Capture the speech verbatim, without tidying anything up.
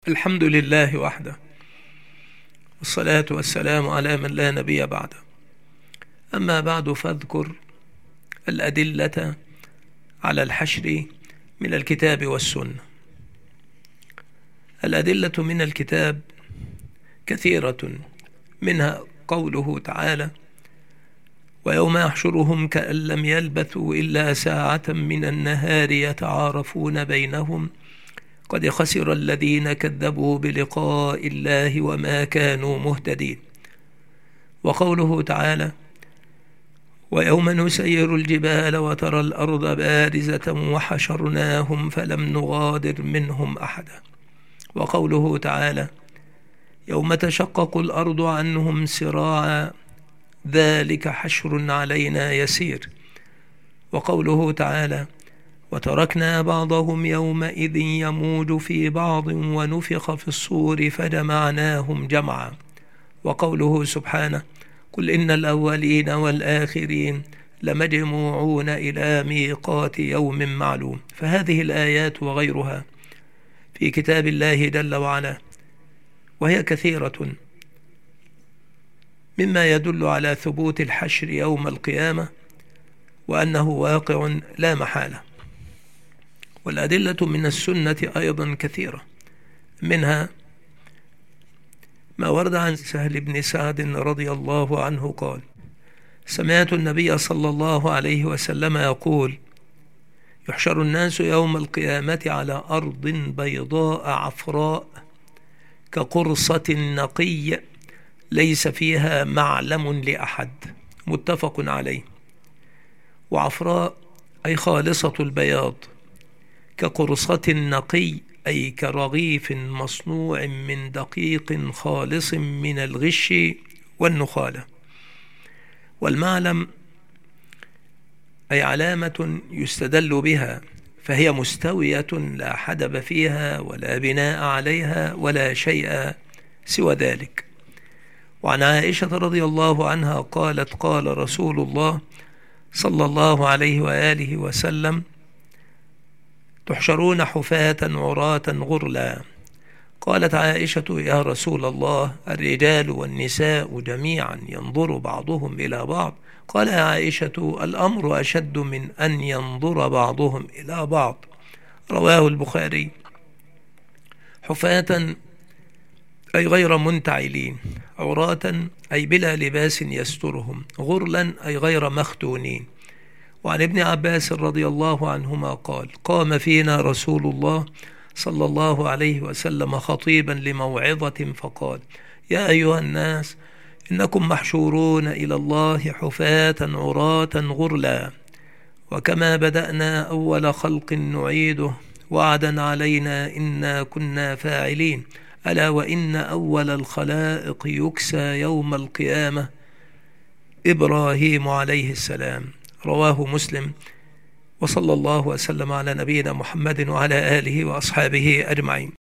الحمد لله وحده، والصلاة والسلام على من لا نبي بعده. أما بعد، فاذكر الأدلة على الحشر من الكتاب والسنة. الأدلة من الكتاب كثيرة، منها قوله تعالى: ويوم يحشرهم كأن لم يلبثوا إلا ساعة من النهار يتعارفون بينهم قد خسر الذين كذبوا بلقاء الله وما كانوا مهتدين. وقوله تعالى: ويوم نسير الجبال وترى الأرض بارزة وحشرناهم فلم نغادر منهم أحدا. وقوله تعالى: يوم تشقق الأرض عنهم سراعا ذلك حشر علينا يسير. وقوله تعالى: وتركنا بعضهم يومئذ يموج في بعض ونفخ في الصور فجمعناهم جمعا. وقوله سبحانه: قل إن الأولين والآخرين لمجموعون إلى ميقات يوم معلوم. فهذه الآيات وغيرها في كتاب الله جل وعلا، وهي كثيرة، مما يدل على ثبوت الحشر يوم القيامة وأنه واقع لا محالة. والأدلة من السنة أيضا كثيرة، منها ما ورد عن سهل بن سعد رضي الله عنه قال: سمعت النبي صلى الله عليه وسلم يقول: يحشر الناس يوم القيامة على أرض بيضاء عفراء كقرصة نقي ليس فيها معلم لأحد. متفق عليه. وعفراء أي خالصة البياض، كقرصة نقي أي كرغيف مصنوع من دقيق خالص من الغش والنخالة. والمعلم أي علامة يستدل بها، فهي مستوية لا حدب فيها ولا بناء عليها ولا شيء سوى ذلك. وعن عائشة رضي الله عنها قالت: قال رسول الله صلى الله عليه وآله وسلم: تحشرون حفاة عراة غرلا. قالت عائشة: يا رسول الله، الرجال والنساء جميعا ينظر بعضهم إلى بعض؟ قال يا عائشة: الأمر أشد من أن ينظر بعضهم إلى بعض. رواه البخاري. حفاة أي غير منتعلين، عراة أي بلا لباس يسترهم، غرلا أي غير مختونين. وعن ابن عباس رضي الله عنهما قال: قام فينا رسول الله صلى الله عليه وسلم خطيبا لموعظة فقال: يا أيها الناس، إنكم محشورون إلى الله حفاة عراة غرلا، وكما بدأنا أول خلق نعيده وعدا علينا إنا كنا فاعلين. ألا وإن أول الخلائق يكسى يوم القيامة إبراهيم عليه السلام. رواه مسلم. وصلى الله وسلم على نبينا محمد وعلى آله وأصحابه أجمعين.